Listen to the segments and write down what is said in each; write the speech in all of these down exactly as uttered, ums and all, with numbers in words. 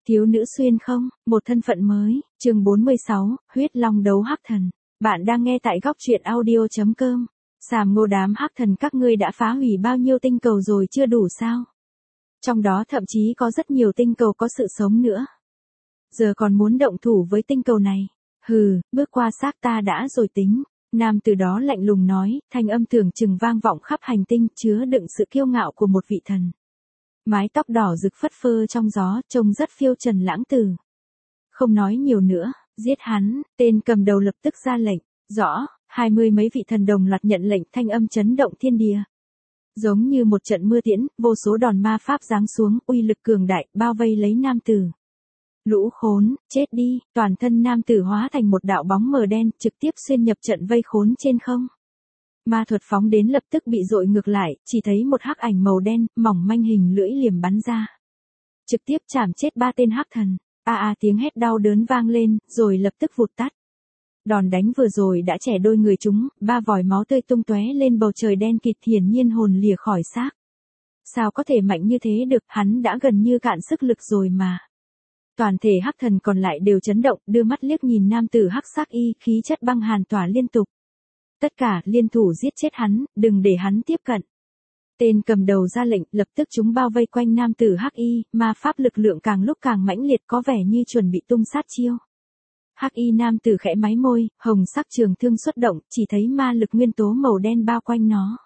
Thiếu nữ xuyên không, một thân phận mới, chương bốn mươi sáu, huyết long đấu hắc thần. Bạn đang nghe tại góc truyện audio chấm com. Sàm ngô đám hắc thần các ngươi đã phá hủy bao nhiêu tinh cầu rồi chưa đủ sao? Trong đó thậm chí có rất nhiều tinh cầu có sự sống nữa. Giờ còn muốn động thủ với tinh cầu này. Hừ, bước qua xác ta đã rồi tính. Nam từ đó lạnh lùng nói, thanh âm tưởng chừng vang vọng khắp hành tinh chứa đựng sự kiêu ngạo của một vị thần. Mái tóc đỏ rực phất phơ trong gió, trông rất phiêu trần lãng tử. Không nói nhiều nữa, giết hắn, tên cầm đầu lập tức ra lệnh, rõ, hai mươi mấy vị thần đồng loạt nhận lệnh, thanh âm chấn động thiên địa. Giống như một trận mưa tiễn, vô số đòn ma pháp giáng xuống, uy lực cường đại, bao vây lấy nam tử. Lũ khốn, chết đi, toàn thân nam tử hóa thành một đạo bóng mờ đen, trực tiếp xuyên nhập trận vây khốn trên không. Ma thuật phóng đến lập tức bị dội ngược lại, chỉ thấy một hắc ảnh màu đen, mỏng manh hình lưỡi liềm bắn ra. Trực tiếp chảm chết ba tên hắc thần, a a tiếng hét đau đớn vang lên, rồi lập tức vụt tắt. Đòn đánh vừa rồi đã chẻ đôi người chúng, ba vòi máu tươi tung tóe lên bầu trời đen kịt, hiển nhiên hồn lìa khỏi xác. Sao có thể mạnh như thế được, hắn đã gần như cạn sức lực rồi mà. Toàn thể hắc thần còn lại đều chấn động, đưa mắt liếc nhìn nam tử hắc sắc y, khí chất băng hàn tỏa liên tục. Tất cả liên thủ giết chết hắn, đừng để hắn tiếp cận. Tên cầm đầu ra lệnh, lập tức chúng bao vây quanh nam tử hắc y, ma pháp lực lượng càng lúc càng mãnh liệt, có vẻ như chuẩn bị tung sát chiêu. Hắc y nam tử khẽ máy môi, hồng sắc trường thương xuất động, chỉ thấy ma lực nguyên tố màu đen bao quanh nó.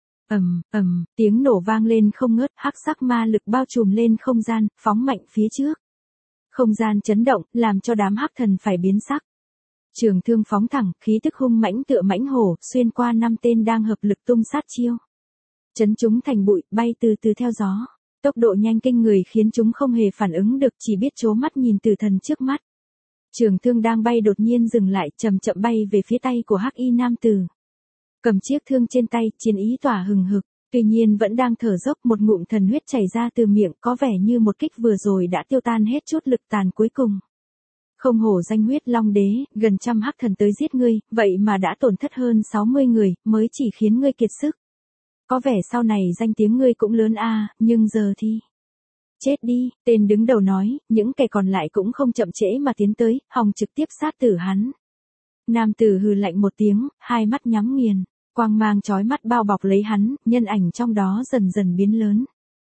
Ầm, ầm, tiếng nổ vang lên không ngớt, hắc sắc ma lực bao trùm lên không gian, phóng mạnh phía trước. Không gian chấn động, làm cho đám hắc thần phải biến sắc. Trường thương phóng thẳng, khí tức hung mãnh tựa mãnh hổ, xuyên qua năm tên đang hợp lực tung sát chiêu. Chấn chúng thành bụi, bay từ từ theo gió. Tốc độ nhanh kinh người khiến chúng không hề phản ứng được, chỉ biết trố mắt nhìn tử thần trước mắt. Trường thương đang bay đột nhiên dừng lại, chậm chậm bay về phía tay của hắc y nam tử. Cầm chiếc thương trên tay, chiến ý tỏa hừng hực, tuy nhiên vẫn đang thở dốc, một ngụm thần huyết chảy ra từ miệng, có vẻ như một kích vừa rồi đã tiêu tan hết chút lực tàn cuối cùng. Không hổ danh huyết long đế, gần trăm hắc thần tới giết ngươi, vậy mà đã tổn thất hơn sáu mươi người, mới chỉ khiến ngươi kiệt sức. Có vẻ sau này danh tiếng ngươi cũng lớn a, à, nhưng giờ thì... Chết đi, tên đứng đầu nói, những kẻ còn lại cũng không chậm trễ mà tiến tới, hòng trực tiếp sát tử hắn. Nam tử hừ lạnh một tiếng, hai mắt nhắm nghiền, quang mang chói mắt bao bọc lấy hắn, nhân ảnh trong đó dần dần biến lớn.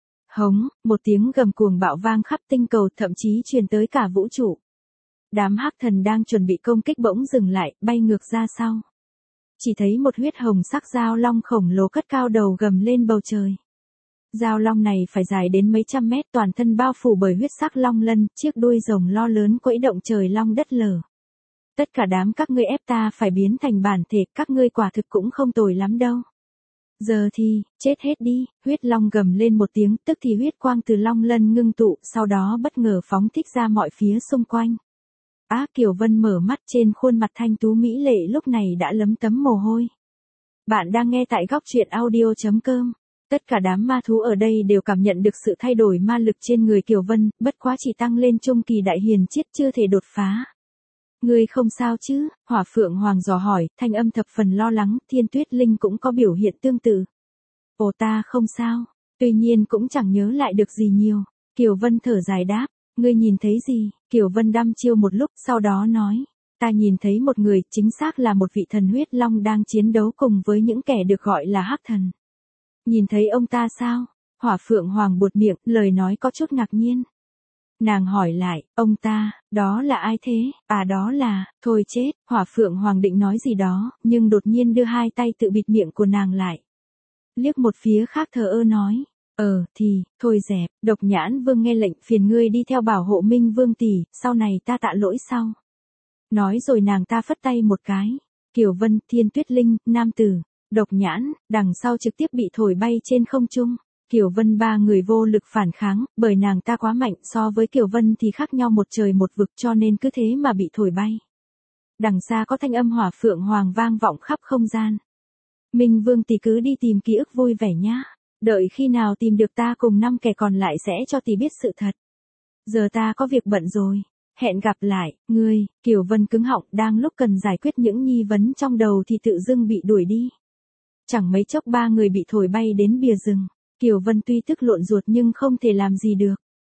Hống, một tiếng gầm cuồng bạo vang khắp tinh cầu, thậm chí truyền tới cả vũ trụ. Đám hắc thần đang chuẩn bị công kích bỗng dừng lại, bay ngược ra sau. Chỉ thấy một huyết hồng sắc dao long khổng lồ cất cao đầu gầm lên bầu trời. Dao long này phải dài đến mấy trăm mét, toàn thân bao phủ bởi huyết sắc long lân, chiếc đuôi rồng lo lớn quẫy động trời long đất lở. Tất cả đám các ngươi ép ta phải biến thành bản thể, các ngươi quả thực cũng không tồi lắm đâu. Giờ thì, chết hết đi, huyết long gầm lên một tiếng, tức thì huyết quang từ long lân ngưng tụ, sau đó bất ngờ phóng thích ra mọi phía xung quanh. Á à, Kiều Vân mở mắt, trên khuôn mặt thanh tú mỹ lệ lúc này đã lấm tấm mồ hôi. Bạn đang nghe tại góc truyện audio chấm com. Tất cả đám ma thú ở đây đều cảm nhận được sự thay đổi ma lực trên người Kiều Vân, bất quá chỉ tăng lên trung kỳ đại hiền chiết, chưa thể đột phá. Ngươi không sao chứ? Hỏa Phượng Hoàng dò hỏi, thanh âm thập phần lo lắng. Thiên Tuyết Linh cũng có biểu hiện tương tự. Ồ, ta không sao, tuy nhiên cũng chẳng nhớ lại được gì nhiều. Kiều Vân thở dài đáp, ngươi nhìn thấy gì? Kiều Vân đăm chiêu một lúc, sau đó nói, ta nhìn thấy một người, chính xác là một vị thần huyết long đang chiến đấu cùng với những kẻ được gọi là hắc thần. Nhìn thấy ông ta sao? Hỏa Phượng Hoàng buột miệng, lời nói có chút ngạc nhiên. Nàng hỏi lại, ông ta, đó là ai thế? À đó là, thôi chết, Hỏa Phượng Hoàng định nói gì đó, nhưng đột nhiên đưa hai tay tự bịt miệng của nàng lại. Liếc một phía khác thờ ơ nói, ờ, thì, thôi dẹp, Độc Nhãn Vương nghe lệnh, phiền ngươi đi theo bảo hộ Minh Vương tỷ, sau này ta tạ lỗi sau. Nói rồi nàng ta phất tay một cái. Kiều Vân, Thiên Tuyết Linh, nam tử, Độc Nhãn, đằng sau trực tiếp bị thổi bay trên không trung. Kiều Vân ba người vô lực phản kháng, bởi nàng ta quá mạnh, so với Kiều Vân thì khác nhau một trời một vực, cho nên cứ thế mà bị thổi bay. Đằng xa có thanh âm Hỏa Phượng Hoàng vang vọng khắp không gian. Minh Vương tỷ cứ đi tìm ký ức vui vẻ nhá. Đợi khi nào tìm được ta cùng năm kẻ còn lại sẽ cho tỷ biết sự thật. Giờ ta có việc bận rồi. Hẹn gặp lại, ngươi. Kiều Vân cứng họng, đang lúc cần giải quyết những nghi vấn trong đầu thì tự dưng bị đuổi đi. Chẳng mấy chốc ba người bị thổi bay đến bìa rừng. Kiều Vân tuy tức lộn ruột nhưng không thể làm gì được.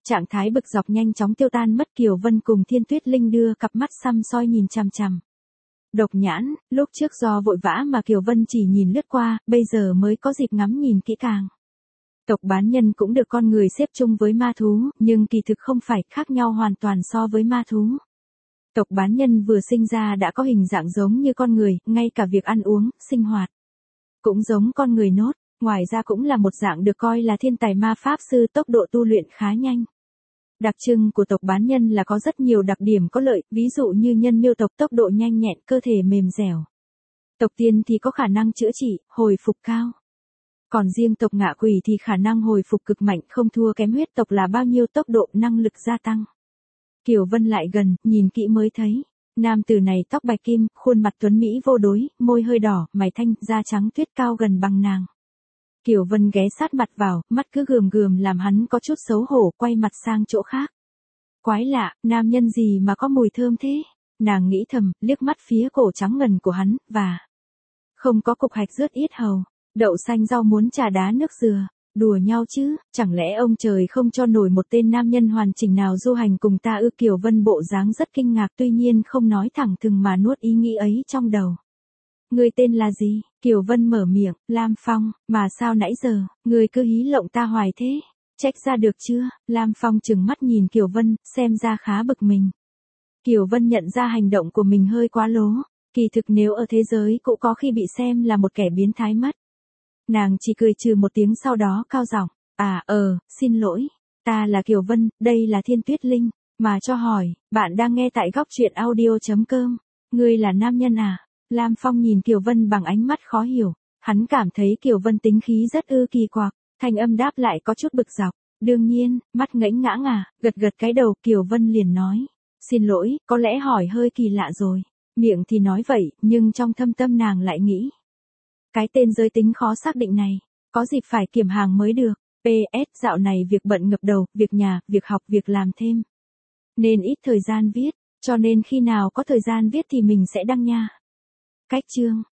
trạng thái bực dọc nhanh chóng tiêu tan mất. Kiều Vân cùng Thiên Tuyết Linh đưa cặp mắt săm soi nhìn chằm chằm. Độc Nhãn, lúc trước do vội vã mà Kiều Vân chỉ nhìn lướt qua, bây giờ mới có dịp ngắm nhìn kỹ càng. Tộc bán nhân cũng được con người xếp chung với ma thú, nhưng kỳ thực không phải, khác nhau hoàn toàn so với ma thú. Tộc bán nhân vừa sinh ra đã có hình dạng giống như con người, ngay cả việc ăn uống, sinh hoạt cũng giống con người nốt, ngoài ra cũng là một dạng được coi là thiên tài ma pháp sư, tốc độ tu luyện khá nhanh. Đặc trưng của tộc bán nhân là có rất nhiều đặc điểm có lợi, ví dụ như nhân miêu tộc tốc độ nhanh nhẹn, cơ thể mềm dẻo. Tộc tiên thì có khả năng chữa trị, hồi phục cao. Còn riêng tộc ngạ quỷ thì khả năng hồi phục cực mạnh, không thua kém huyết tộc là bao nhiêu, tốc độ năng lực gia tăng. Kiều Vân lại gần, nhìn kỹ mới thấy. Nam tử này tóc bạch kim, khuôn mặt tuấn mỹ vô đối, môi hơi đỏ, mày thanh, da trắng tuyết, cao gần bằng nàng. Kiều Vân ghé sát mặt vào, mắt cứ gườm gườm làm hắn có chút xấu hổ, quay mặt sang chỗ khác. Quái lạ, nam nhân gì mà có mùi thơm thế? Nàng nghĩ thầm, liếc mắt phía cổ trắng ngần của hắn, và không có cục hạch rớt yết hầu, đậu xanh rau muống, trà đá nước dừa. Đùa nhau chứ, chẳng lẽ ông trời không cho nổi một tên nam nhân hoàn chỉnh nào du hành cùng ta ư? Kiều Vân bộ dáng rất kinh ngạc, tuy nhiên không nói thẳng thừng mà nuốt ý nghĩ ấy trong đầu. Ngươi tên là gì? Kiều Vân mở miệng, Lam Phong, mà sao nãy giờ, ngươi cứ hí lộng ta hoài thế? Trách ra được chưa? Lam Phong trừng mắt nhìn Kiều Vân, xem ra khá bực mình. Kiều Vân nhận ra hành động của mình hơi quá lố, kỳ thực nếu ở thế giới cũng có khi bị xem là một kẻ biến thái mất. Nàng chỉ cười trừ một tiếng, sau đó cao giọng, à, ờ, xin lỗi, ta là Kiều Vân, đây là Thiên Tuyết Linh, mà cho hỏi, bạn đang nghe tại góc truyện audio chấm com, ngươi là nam nhân à? Lam Phong nhìn Kiều Vân bằng ánh mắt khó hiểu, hắn cảm thấy Kiều Vân tính khí rất ư kỳ quặc, thanh âm đáp lại có chút bực dọc, đương nhiên, mắt ngẫnh ngã ngà, gật gật cái đầu. Kiều Vân liền nói, xin lỗi, có lẽ hỏi hơi kỳ lạ rồi, miệng thì nói vậy, nhưng trong thâm tâm nàng lại nghĩ. Cái tên giới tính khó xác định này, có dịp phải kiểm hàng mới được. pê ét dạo này việc bận ngập đầu, việc nhà, việc học, việc làm thêm. Nên ít thời gian viết, cho nên khi nào có thời gian viết thì mình sẽ đăng nha. Cách chương